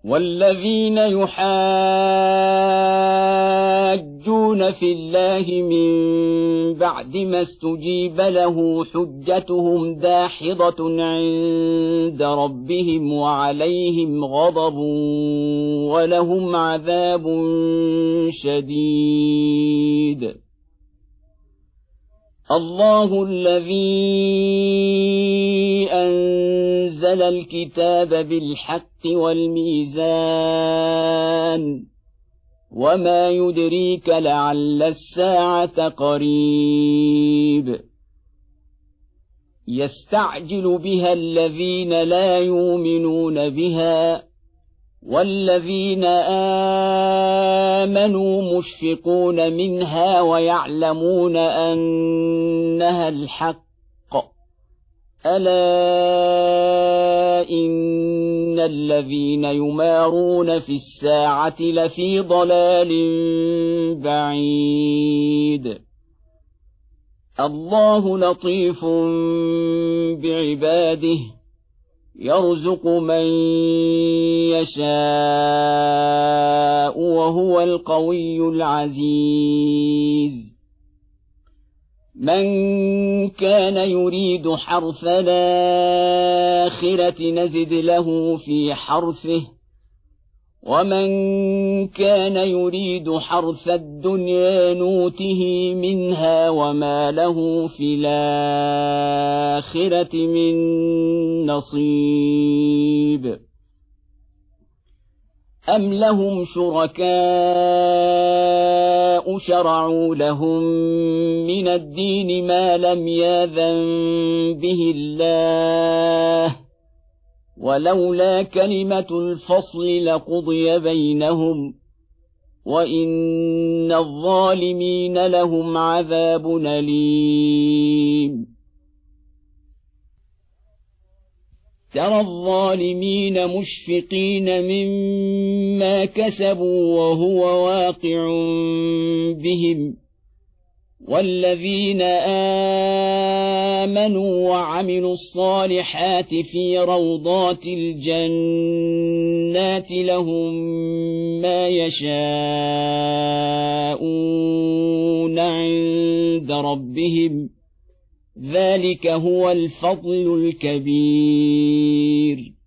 والذين يحاجون في الله من بعد ما استجيب له حجتهم داحضة عند ربهم وعليهم غضب ولهم عذاب شديد. الله الذي أنزل الكتاب بالحق والميزان وما يدريك لعل الساعة قريب. يستعجل بها الذين لا يؤمنون بها والذين آمنوا مشفقون منها ويعلمون أنها الحق. ألا إن الذين يمارون في الساعة لفي ضلال بعيد. الله لطيف بعباده يرزق من يشاء وهو القوي العزيز. من كان يريد حرث الآخرة نزد له في حرثه ومن كان يريد حرث الدنيا نوته منها وما له في الآخرة من نصيب. أم لهم شركاء شرعوا لهم من الدين ما لم يأذن به الله ولولا كلمة الفصل لقضي بينهم وإن الظالمين لهم عذاب أليم. ترى الظالمين مشفقين مما كسبوا وهو واقع بهم والذين آمنوا وعملوا الصالحات في روضات الجنات لهم ما يشاءون عند ربهم ذلك هو الفضل الكبير.